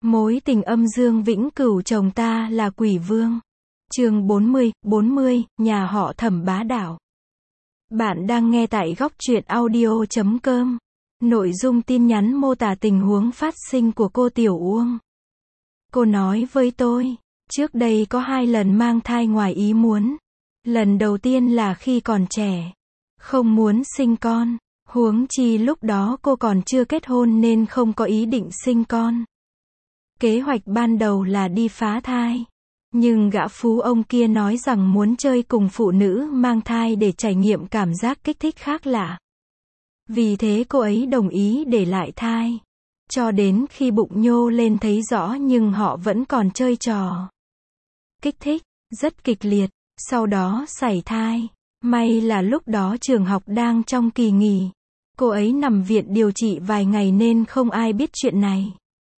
Mối tình âm dương vĩnh cửu chồng ta là quỷ vương. Chương 40, nhà họ Thẩm bá đạo. Bạn đang nghe tại góc truyện audio.com. Nội dung tin nhắn mô tả tình huống phát sinh của cô Tiểu Uông. Cô nói với tôi, trước đây có 2 lần mang thai ngoài ý muốn. Lần đầu tiên là khi còn trẻ, không muốn sinh con, huống chi lúc đó cô còn chưa kết hôn nên không có ý định sinh con. Kế hoạch ban đầu là đi phá thai, nhưng gã phú ông kia nói rằng muốn chơi cùng phụ nữ mang thai để trải nghiệm cảm giác kích thích khác lạ. Vì thế cô ấy đồng ý để lại thai. Cho đến khi bụng nhô lên thấy rõ nhưng họ vẫn còn chơi trò kích thích, rất kịch liệt, sau đó sảy thai. May là lúc đó trường học đang trong kỳ nghỉ. Cô ấy nằm viện điều trị vài ngày nên không ai biết chuyện này.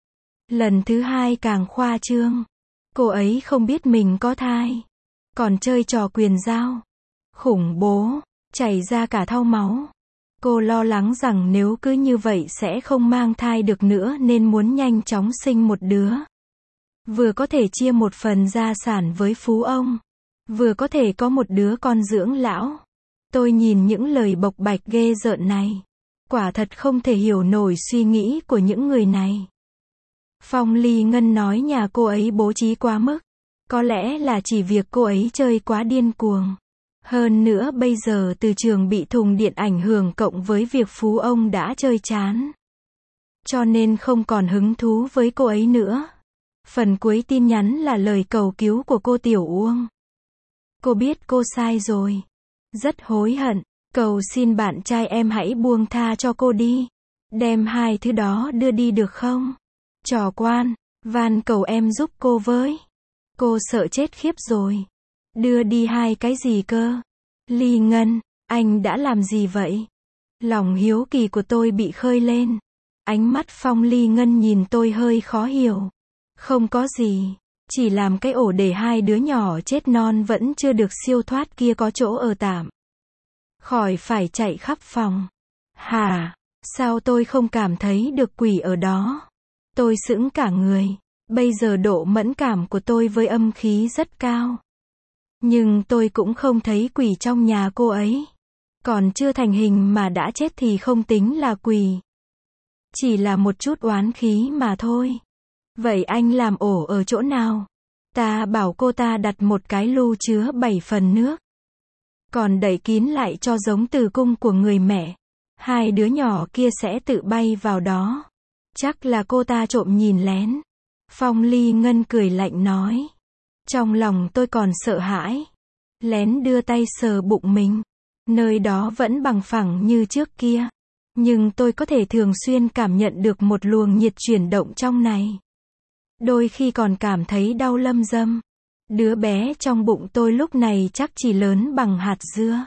Lần thứ 2 càng khoa trương. Cô ấy không biết mình có thai, còn chơi trò quyền giao. Khủng bố, chảy ra cả thau máu. Cô lo lắng rằng nếu cứ như vậy sẽ không mang thai được nữa nên muốn nhanh chóng sinh một đứa. Vừa có thể chia một phần gia sản với phú ông, vừa có thể có một đứa con dưỡng lão. Tôi nhìn những lời bộc bạch ghê rợn này. Quả thật không thể hiểu nổi suy nghĩ của những người này. Phong Ly Ngân nói nhà cô ấy bố trí quá mức. Có lẽ là chỉ việc cô ấy chơi quá điên cuồng. Hơn nữa bây giờ từ trường bị thùng điện ảnh hưởng cộng với việc phú ông đã chơi chán, cho nên không còn hứng thú với cô ấy nữa. Phần cuối tin nhắn là lời cầu cứu của cô Tiểu Uông. Cô biết cô sai rồi. Rất hối hận. Cầu xin bạn trai em hãy buông tha cho cô đi. Đem 2 thứ đó đưa đi được không? Trò quan, van cầu em giúp cô với. Cô sợ chết khiếp rồi. Đưa đi 2 cái gì cơ? Ly Ngân, anh đã làm gì vậy? Lòng hiếu kỳ của tôi bị khơi lên. Ánh mắt Phong Ly Ngân nhìn tôi hơi khó hiểu. Không có gì, chỉ làm cái ổ để 2 đứa nhỏ chết non vẫn chưa được siêu thoát kia có chỗ ở tạm. Khỏi phải chạy khắp phòng. Hả? Sao tôi không cảm thấy được quỷ ở đó? Tôi sững cả người. Bây giờ độ mẫn cảm của tôi với âm khí rất cao. Nhưng tôi cũng không thấy quỷ trong nhà cô ấy. Còn chưa thành hình mà đã chết thì không tính là quỷ. Chỉ là một chút oán khí mà thôi. Vậy anh làm ổ ở chỗ nào? Ta bảo cô ta đặt một cái lu chứa 7 phần nước. Còn đậy kín lại cho giống tử cung của người mẹ. 2 đứa nhỏ kia sẽ tự bay vào đó. Chắc là cô ta trộm nhìn lén. Phong Ly Ngân cười lạnh nói. Trong lòng tôi còn sợ hãi. Lén đưa tay sờ bụng mình. Nơi đó vẫn bằng phẳng như trước kia. Nhưng tôi có thể thường xuyên cảm nhận được một luồng nhiệt chuyển động trong này. Đôi khi còn cảm thấy đau lâm dâm. Đứa bé trong bụng tôi lúc này chắc chỉ lớn bằng hạt dưa.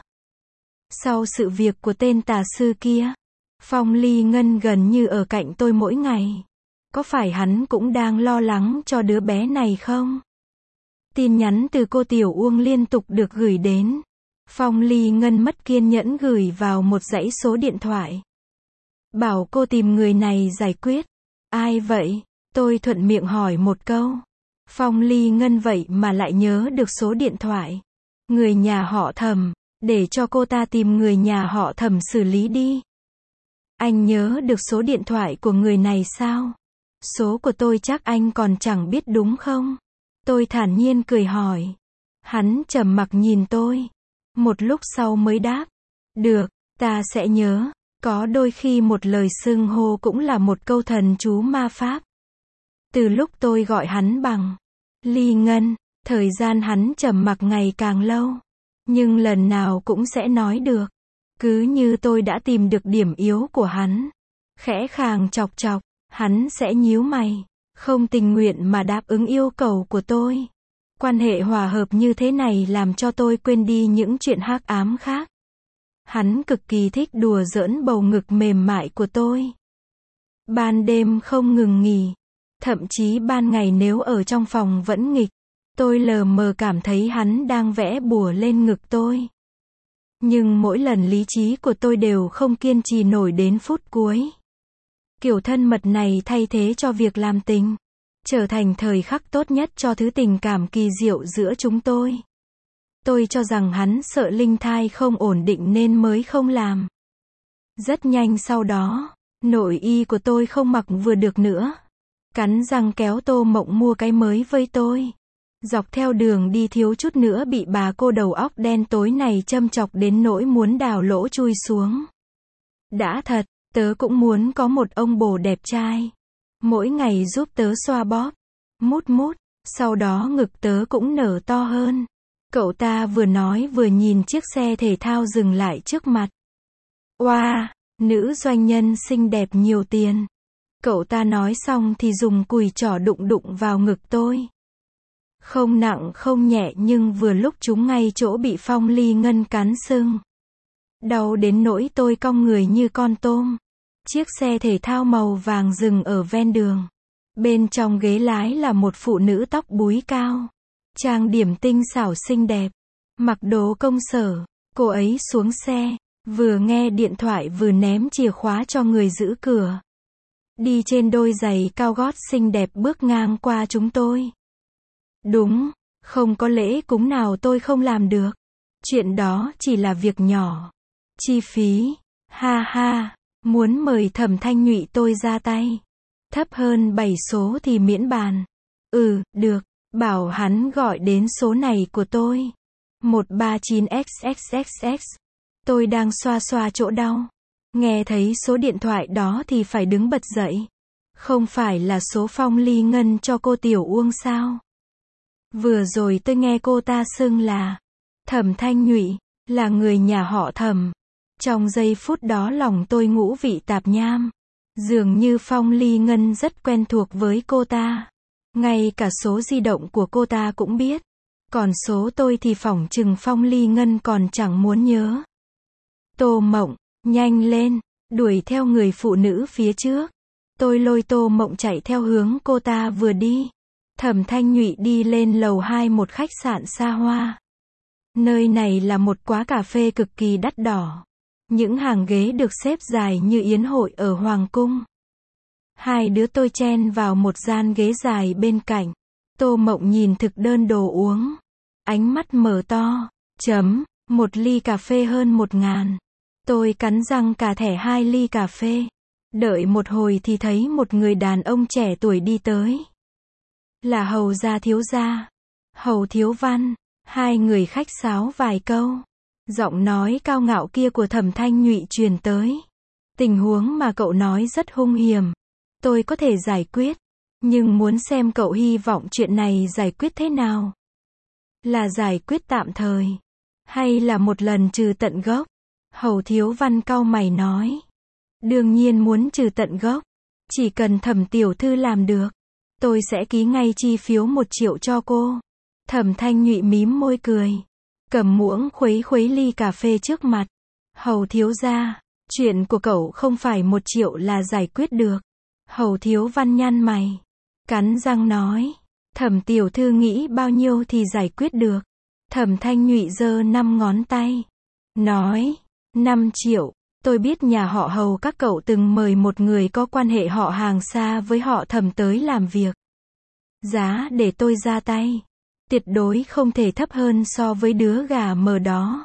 Sau sự việc của tên tà sư kia, Phong Ly Ngân gần như ở cạnh tôi mỗi ngày. Có phải hắn cũng đang lo lắng cho đứa bé này không? Tin nhắn từ cô Tiểu Uông liên tục được gửi đến. Phong Ly Ngân mất kiên nhẫn gửi vào một dãy số điện thoại. Bảo cô tìm người này giải quyết. Ai vậy? Tôi thuận miệng hỏi một câu. Phong Ly Ngân vậy mà lại nhớ được số điện thoại. Người nhà họ Thẩm, để cho cô ta tìm người nhà họ Thẩm xử lý đi. Anh nhớ được số điện thoại của người này sao? Số của tôi chắc anh còn chẳng biết đúng không? Tôi thản nhiên cười hỏi. Hắn trầm mặc nhìn tôi. Một lúc sau mới đáp. Được, ta sẽ nhớ. Có đôi khi một lời xưng hô cũng là một câu thần chú ma pháp. Từ lúc tôi gọi hắn bằng Ly Ngân, thời gian hắn trầm mặc ngày càng lâu. Nhưng lần nào cũng sẽ nói được. Cứ như tôi đã tìm được điểm yếu của hắn. Khẽ khàng chọc chọc, hắn sẽ nhíu mày. Không tình nguyện mà đáp ứng yêu cầu của tôi. Quan hệ hòa hợp như thế này làm cho tôi quên đi những chuyện hắc ám khác. Hắn cực kỳ thích đùa giỡn bầu ngực mềm mại của tôi. Ban đêm không ngừng nghỉ. Thậm chí ban ngày nếu ở trong phòng vẫn nghịch. Tôi lờ mờ cảm thấy hắn đang vẽ bùa lên ngực tôi. Nhưng mỗi lần lý trí của tôi đều không kiên trì nổi đến phút cuối. Kiểu thân mật này thay thế cho việc làm tình. trở thành thời khắc tốt nhất cho thứ tình cảm kỳ diệu giữa chúng tôi. Tôi cho rằng hắn sợ linh thai không ổn định nên mới không làm. Rất nhanh sau đó, nội y của tôi không mặc vừa được nữa. Cắn răng kéo Tô Mộng mua cái mới với tôi. Dọc theo đường đi thiếu chút nữa bị bà cô đầu óc đen tối này châm chọc đến nỗi muốn đào lỗ chui xuống. Đã thật, tớ cũng muốn có một ông bồ đẹp trai. Mỗi ngày giúp tớ xoa bóp, mút mút, sau đó ngực tớ cũng nở to hơn. Cậu ta vừa nói vừa nhìn chiếc xe thể thao dừng lại trước mặt. Oa, nữ doanh nhân xinh đẹp nhiều tiền. Cậu ta nói xong thì dùng cùi trỏ đụng đụng vào ngực tôi. Không nặng không nhẹ nhưng vừa lúc trúng ngay chỗ bị Phong Ly Ngân cắn sưng. Đau đến nỗi tôi cong người như con tôm. Chiếc xe thể thao màu vàng dừng ở ven đường. Bên trong ghế lái là một phụ nữ tóc búi cao. Trang điểm tinh xảo xinh đẹp. Mặc đồ công sở. Cô ấy xuống xe. Vừa nghe điện thoại vừa ném chìa khóa cho người giữ cửa. Đi trên đôi giày cao gót xinh đẹp bước ngang qua chúng tôi. Đúng, không có lễ cúng nào tôi không làm được. Chuyện đó chỉ là việc nhỏ. Chi phí, ha ha, muốn mời Thẩm Thanh Nhụy tôi ra tay. Thấp hơn 7 số thì miễn bàn. Được, bảo hắn gọi đến số này của tôi. 139XXXX. Tôi đang xoa xoa chỗ đau. Nghe thấy số điện thoại đó thì phải đứng bật dậy. Không phải là số Phong Ly Ngân cho cô Tiểu Uông sao? Vừa rồi tôi nghe cô ta xưng là Thẩm Thanh Nhụy, là người nhà họ Thẩm. Trong giây phút đó lòng tôi ngũ vị tạp nham. Dường như Phong Ly Ngân rất quen thuộc với cô ta. Ngay cả số di động của cô ta cũng biết. Còn số tôi thì phỏng chừng Phong Ly Ngân còn chẳng muốn nhớ. Tô Mộng, nhanh lên, đuổi theo người phụ nữ phía trước. Tôi lôi Tô Mộng chạy theo hướng cô ta vừa đi. Thẩm Thanh Nhụy đi lên lầu 2 một khách sạn xa hoa. Nơi này là một quán cà phê cực kỳ đắt đỏ. Những hàng ghế được xếp dài như yến hội ở Hoàng cung. Hai đứa tôi chen vào một gian ghế dài bên cạnh. Tô Mộng nhìn thực đơn đồ uống. Ánh mắt mở to. Một ly cà phê hơn 1.000. Tôi cắn răng cà thẻ 2 ly cà phê. Đợi một hồi thì thấy một người đàn ông trẻ tuổi đi tới. Là Hầu gia thiếu gia. Hầu Thiếu Văn. Hai người khách sáo vài câu. Giọng nói cao ngạo kia của Thẩm Thanh Nhụy truyền tới. Tình huống mà cậu nói rất hung hiểm. Tôi có thể giải quyết. Nhưng muốn xem cậu hy vọng chuyện này giải quyết thế nào. Là giải quyết tạm thời. Hay là một lần trừ tận gốc. Hầu Thiếu Văn cau mày nói. Đương nhiên muốn trừ tận gốc. Chỉ cần Thẩm tiểu thư làm được. Tôi sẽ ký ngay chi phiếu 1 triệu cho cô. Thẩm Thanh Nhụy mím môi cười. Cầm muỗng khuấy khuấy ly cà phê trước mặt. Hầu thiếu gia, chuyện của cậu không phải 1 triệu là giải quyết được. Hầu Thiếu Văn nhăn mày. Cắn răng nói. Thẩm tiểu thư nghĩ bao nhiêu thì giải quyết được. Thẩm Thanh Nhụy giơ 5 ngón tay. Nói. 5 triệu. Tôi biết nhà họ Hầu các cậu từng mời một người có quan hệ họ hàng xa với họ Thẩm tới làm việc. Giá để tôi ra tay. Tuyệt đối không thể thấp hơn so với đứa gà mờ đó.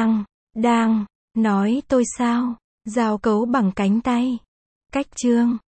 Đang, nói tôi sao? Giao cấu bằng cánh tay. Cách chương.